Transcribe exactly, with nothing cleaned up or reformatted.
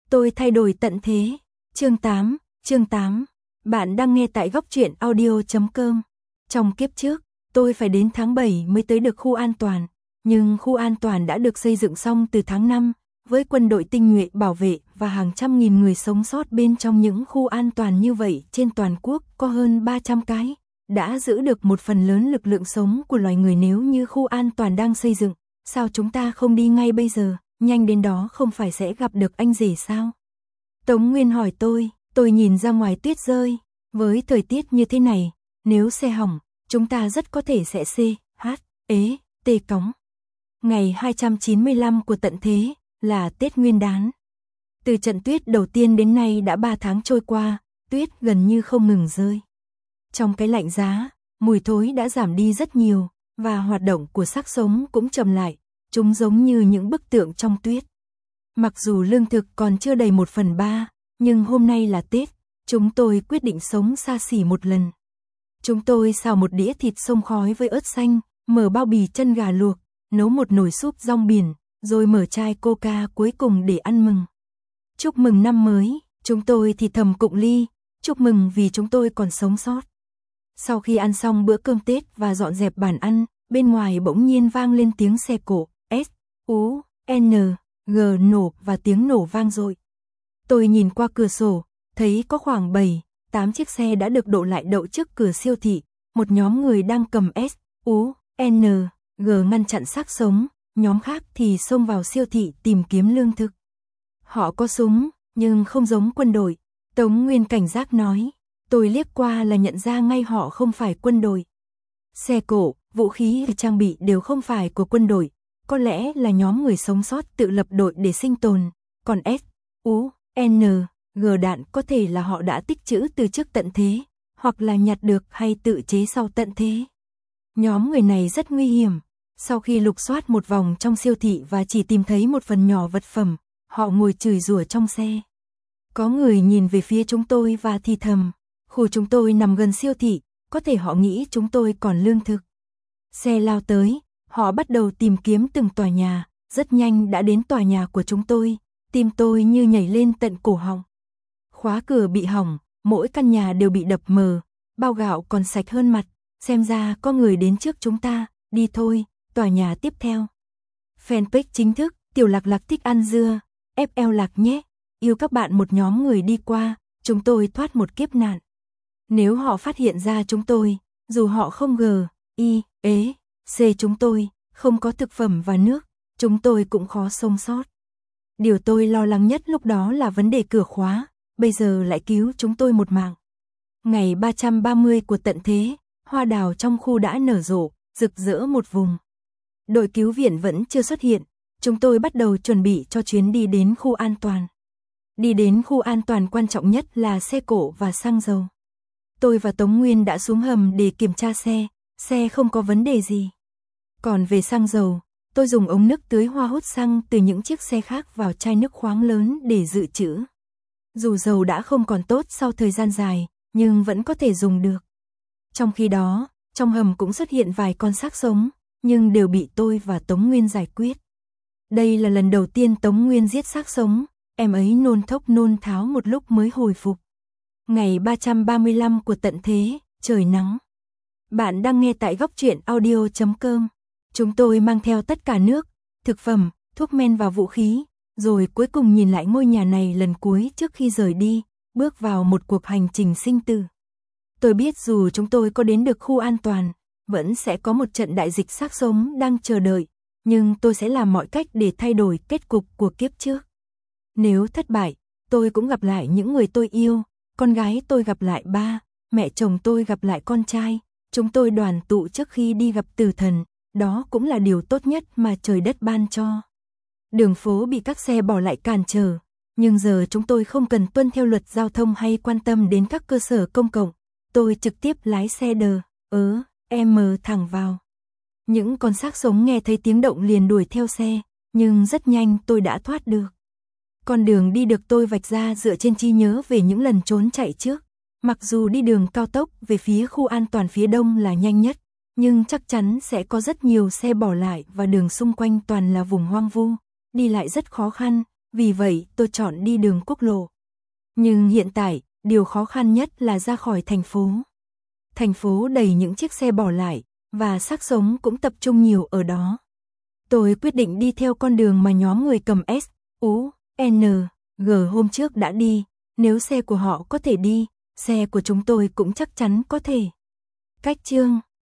Tôi thay đổi tận thế. Chương tám, chương tám. Bạn đang nghe tại góc truyện audio chấm com. Trong kiếp trước, tôi phải đến tháng bảy mới tới được khu an toàn, nhưng khu an toàn đã được xây dựng xong từ tháng năm, với quân đội tinh nhuệ bảo vệ và hàng trăm nghìn người sống sót bên trong những khu an toàn như vậy trên toàn quốc có hơn ba trăm cái, đã giữ được một phần lớn lực lượng sống của loài người. Nếu như khu an toàn đang xây dựng, sao chúng ta không đi ngay bây giờ, nhanh đến đó không phải sẽ gặp được anh rể sao? Tống Nguyên hỏi tôi, tôi nhìn ra ngoài tuyết rơi, với thời tiết như thế này, nếu xe hỏng, chúng ta rất có thể sẽ C, H, ế, T cóng. Ngày hai trăm chín mươi lăm của tận thế, là Tết Nguyên đán. Từ trận tuyết đầu tiên đến nay đã ba tháng trôi qua, tuyết gần như không ngừng rơi. Trong cái lạnh giá, mùi thối đã giảm đi rất nhiều, và hoạt động của xác sống cũng chậm lại, chúng giống như những bức tượng trong tuyết. Mặc dù lương thực còn chưa đầy một phần ba, nhưng hôm nay là Tết, chúng tôi quyết định sống xa xỉ một lần. Chúng tôi xào một đĩa thịt xông khói với ớt xanh, mở bao bì chân gà luộc, nấu một nồi súp rong biển, rồi mở chai coca cuối cùng để ăn mừng. Chúc mừng năm mới, chúng tôi thì thầm cụng ly, chúc mừng vì chúng tôi còn sống sót. Sau khi ăn xong bữa cơm Tết và dọn dẹp bàn ăn, bên ngoài bỗng nhiên vang lên tiếng xe cộ, S, U, N, G nổ và tiếng nổ vang dội. Tôi nhìn qua cửa sổ, thấy có khoảng bảy, tám chiếc xe đã được đổ lại đậu trước cửa siêu thị, một nhóm người đang cầm S, U, N, G ngăn chặn xác sống, nhóm khác thì xông vào siêu thị tìm kiếm lương thực. Họ có súng, nhưng không giống quân đội, Tống Nguyên cảnh giác nói. Tôi liếc qua là nhận ra ngay họ không phải quân đội. Xe cộ, vũ khí và trang bị đều không phải của quân đội, có lẽ là nhóm người sống sót tự lập đội để sinh tồn, còn S, U, N, G đạn có thể là họ đã tích trữ từ trước tận thế, hoặc là nhặt được hay tự chế sau tận thế. Nhóm người này rất nguy hiểm. Sau khi lục soát một vòng trong siêu thị và chỉ tìm thấy một phần nhỏ vật phẩm, họ ngồi chửi rủa trong xe. Có người nhìn về phía chúng tôi và thì thầm, khu chúng tôi nằm gần siêu thị, có thể họ nghĩ chúng tôi còn lương thực. Xe lao tới, họ bắt đầu tìm kiếm từng tòa nhà, rất nhanh đã đến tòa nhà của chúng tôi, tim tôi như nhảy lên tận cổ họng. Khóa cửa bị hỏng, mỗi căn nhà đều bị đập mờ, bao gạo còn sạch hơn mặt, xem ra có người đến trước chúng ta, đi thôi, tòa nhà tiếp theo. Fanpage chính thức, Tiểu Lạc Lạc thích ăn dưa, ép lờ Lạc nhé, yêu các bạn. Một nhóm người đi qua, chúng tôi thoát một kiếp nạn. Nếu họ phát hiện ra chúng tôi, dù họ không G, I, ế, C chúng tôi, không có thực phẩm và nước, chúng tôi cũng khó sống sót. Điều tôi lo lắng nhất lúc đó là vấn đề cửa khóa, bây giờ lại cứu chúng tôi một mạng. Ngày ba trăm ba mươi của tận thế, hoa đào trong khu đã nở rộ, rực rỡ một vùng. Đội cứu viện vẫn chưa xuất hiện, chúng tôi bắt đầu chuẩn bị cho chuyến đi đến khu an toàn. Đi đến khu an toàn quan trọng nhất là xe cộ và xăng dầu. Tôi và Tống Nguyên đã xuống hầm để kiểm tra xe, xe không có vấn đề gì. Còn về xăng dầu, tôi dùng ống nước tưới hoa hút xăng từ những chiếc xe khác vào chai nước khoáng lớn để dự trữ. Dù dầu đã không còn tốt sau thời gian dài, nhưng vẫn có thể dùng được. Trong khi đó, trong hầm cũng xuất hiện vài con xác sống, nhưng đều bị tôi và Tống Nguyên giải quyết. Đây là lần đầu tiên Tống Nguyên giết xác sống, em ấy nôn thốc nôn tháo một lúc mới hồi phục. Ngày ba trăm ba mươi lăm của tận thế, trời nắng. Bạn đang nghe tại góc truyện audio chấm com. Chúng tôi mang theo tất cả nước, thực phẩm, thuốc men và vũ khí, rồi cuối cùng nhìn lại ngôi nhà này lần cuối trước khi rời đi, bước vào một cuộc hành trình sinh tử. Tôi biết dù chúng tôi có đến được khu an toàn, vẫn sẽ có một trận đại dịch xác sống đang chờ đợi, nhưng tôi sẽ làm mọi cách để thay đổi kết cục của kiếp trước. Nếu thất bại, tôi cũng gặp lại những người tôi yêu, con gái tôi gặp lại ba, mẹ chồng tôi gặp lại con trai, chúng tôi đoàn tụ trước khi đi gặp tử thần, đó cũng là điều tốt nhất mà trời đất ban cho. Đường phố bị các xe bỏ lại cản trở, nhưng giờ chúng tôi không cần tuân theo luật giao thông hay quan tâm đến các cơ sở công cộng, tôi trực tiếp lái xe đờ, ớ, em thẳng vào. Những con xác sống nghe thấy tiếng động liền đuổi theo xe, nhưng rất nhanh tôi đã thoát được. Con đường đi được tôi vạch ra dựa trên trí nhớ về những lần trốn chạy trước. Mặc dù đi đường cao tốc về phía khu an toàn phía đông là nhanh nhất, nhưng chắc chắn sẽ có rất nhiều xe bỏ lại và đường xung quanh toàn là vùng hoang vu, đi lại rất khó khăn, vì vậy tôi chọn đi đường quốc lộ. Nhưng hiện tại, điều khó khăn nhất là ra khỏi thành phố. Thành phố đầy những chiếc xe bỏ lại, và xác sống cũng tập trung nhiều ở đó. Tôi quyết định đi theo con đường mà nhóm người cầm S, U, N, G hôm trước đã đi. Nếu xe của họ có thể đi, xe của chúng tôi cũng chắc chắn có thể. Cách chương